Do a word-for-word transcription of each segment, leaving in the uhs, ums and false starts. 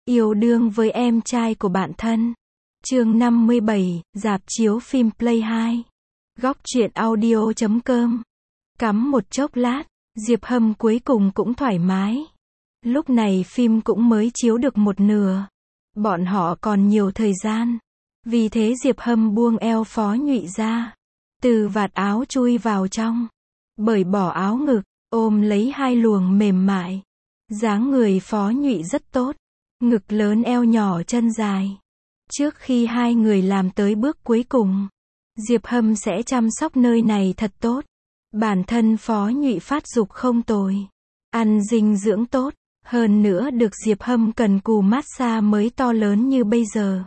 Yêu đương với em trai của bạn thân. Chương năm mươi bảy, rạp chiếu phim Play hai. Góc truyện audio chấm com. Cắm một chốc lát, Diệp Hâm cuối cùng cũng thoải mái. Lúc này phim cũng mới chiếu được một nửa. Bọn họ còn nhiều thời gian. Vì thế Diệp Hâm buông eo Phó Nhụy ra. Từ vạt áo chui vào trong. Bởi bỏ áo ngực, ôm lấy hai luồng mềm mại. Dáng người Phó Nhụy rất tốt. Ngực lớn eo nhỏ chân dài. Trước khi hai người làm tới bước cuối cùng, Diệp Hâm sẽ chăm sóc nơi này thật tốt. Bản thân Phó Nhụy phát dục không tồi. Ăn dinh dưỡng tốt. Hơn nữa được Diệp Hâm cần cù massage mới to lớn như bây giờ.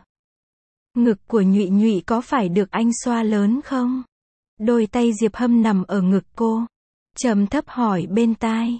Ngực của Nhụy Nhụy có phải được anh xoa lớn không? Đôi tay Diệp Hâm nằm ở ngực cô. Trầm thấp hỏi bên tai.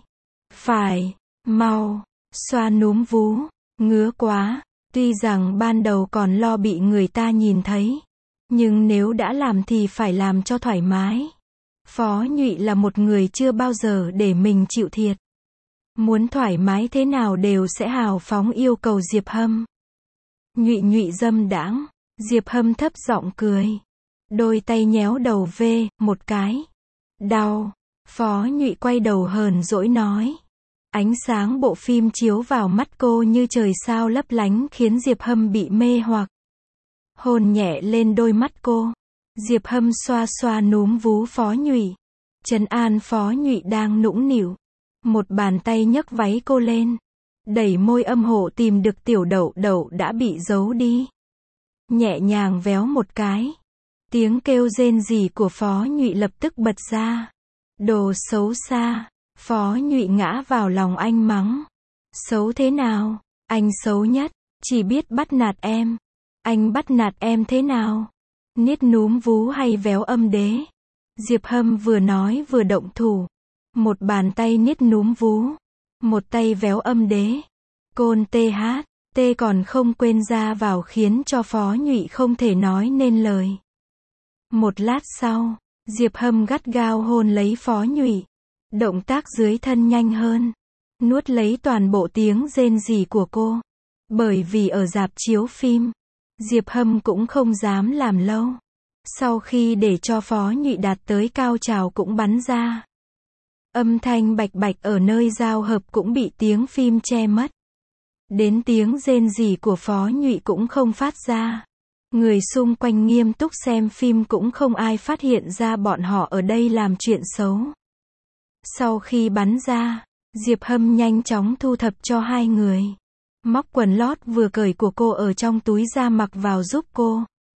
Phải, mau, xoa núm vú. Ngứa quá. Tuy rằng ban đầu còn lo bị người ta nhìn thấy. Nhưng nếu đã làm thì phải làm cho thoải mái. Phó Nhụy là một người chưa bao giờ để mình chịu thiệt. Muốn thoải mái thế nào đều sẽ hào phóng yêu cầu Diệp Hâm. Nhụy Nhụy dâm đãng. Diệp Hâm thấp giọng cười. Đôi tay nhéo đầu về, một cái. Đau. Phó Nhụy quay đầu hờn dỗi nói. Ánh sáng bộ phim chiếu vào mắt cô như trời sao lấp lánh khiến Diệp Hâm bị mê hoặc. Hôn nhẹ lên đôi mắt cô. Diệp Hâm xoa xoa núm vú Phó Nhụy. Trấn an Phó Nhụy đang nũng nịu. Một bàn tay nhấc váy cô lên. Đẩy môi âm hộ tìm được tiểu đậu đậu đã bị giấu đi. Nhẹ nhàng véo một cái. Tiếng kêu rên rỉ của Phó Nhụy lập tức bật ra. Đồ xấu xa. Phó Nhụy ngã vào lòng anh mắng. Xấu thế nào? Anh xấu nhất. Chỉ biết bắt nạt em. Anh bắt nạt em thế nào? Niết núm vú hay véo âm đế? Diệp Hâm vừa nói vừa động thủ. Một bàn tay niết núm vú. Một tay véo âm đế. Côn tê hát. Tê còn không quên ra vào khiến cho Phó Nhụy không thể nói nên lời. Một lát sau, Diệp Hâm gắt gao hôn lấy Phó Nhụy. Động tác dưới thân nhanh hơn. Nuốt lấy toàn bộ tiếng rên rỉ của cô. Bởi vì ở rạp chiếu phim, Diệp Hâm cũng không dám làm lâu. Sau khi để cho Phó Nhụy đạt tới cao trào cũng bắn ra. Âm thanh bạch bạch ở nơi giao hợp cũng bị tiếng phim che mất. Đến tiếng rên rỉ của Phó Nhụy cũng không phát ra. Người xung quanh nghiêm túc xem phim cũng không ai phát hiện ra bọn họ ở đây làm chuyện xấu. Sau khi bắn ra, Diệp Hâm nhanh chóng thu thập cho hai người. Móc quần lót vừa cởi của cô ở trong túi ra mặc vào giúp cô.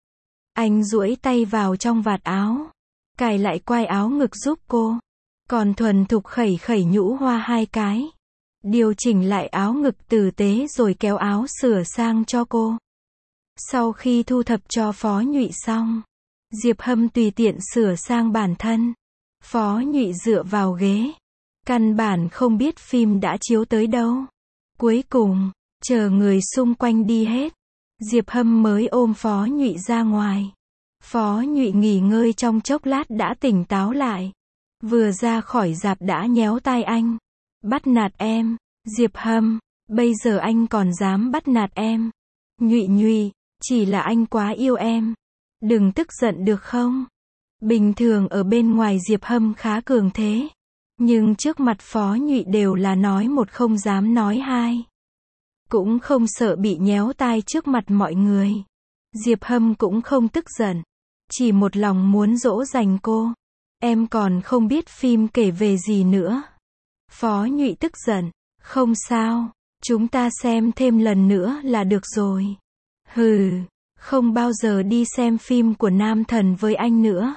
Anh duỗi tay vào trong vạt áo. Cài lại quai áo ngực giúp cô. Còn thuần thục khẩy khẩy nhũ hoa hai cái. Điều chỉnh lại áo ngực tử tế rồi kéo áo sửa sang cho cô. Sau khi thu thập cho Phó Nhụy xong, Diệp Hâm tùy tiện sửa sang bản thân. Phó Nhụy dựa vào ghế. Căn bản không biết phim đã chiếu tới đâu. Cuối cùng, chờ người xung quanh đi hết, Diệp Hâm mới ôm Phó Nhụy ra ngoài. Phó Nhụy nghỉ ngơi trong chốc lát đã tỉnh táo lại. Vừa ra khỏi rạp đã nhéo tai anh. Bắt nạt em. Diệp Hâm, bây giờ anh còn dám bắt nạt em. Nhụy Nhụy, chỉ là anh quá yêu em. Đừng tức giận được không? Bình thường ở bên ngoài Diệp Hâm khá cường thế. Nhưng trước mặt Phó Nhụy đều là nói một không dám nói hai. Cũng không sợ bị nhéo tai trước mặt mọi người. Diệp Hâm cũng không tức giận. Chỉ một lòng muốn dỗ dành cô. Em còn không biết phim kể về gì nữa. Phó Nhụy tức giận. Không sao. Chúng ta xem thêm lần nữa là được rồi. Hừ. Không bao giờ đi xem phim của nam thần với anh nữa.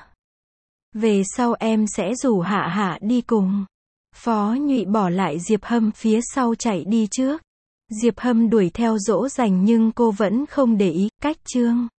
Về sau em sẽ rủ Hạ Hạ đi cùng. Phó Nhụy bỏ lại Diệp Hâm phía sau chạy đi trước. Diệp Hâm đuổi theo dỗ dành nhưng cô vẫn không để ý. Cách chương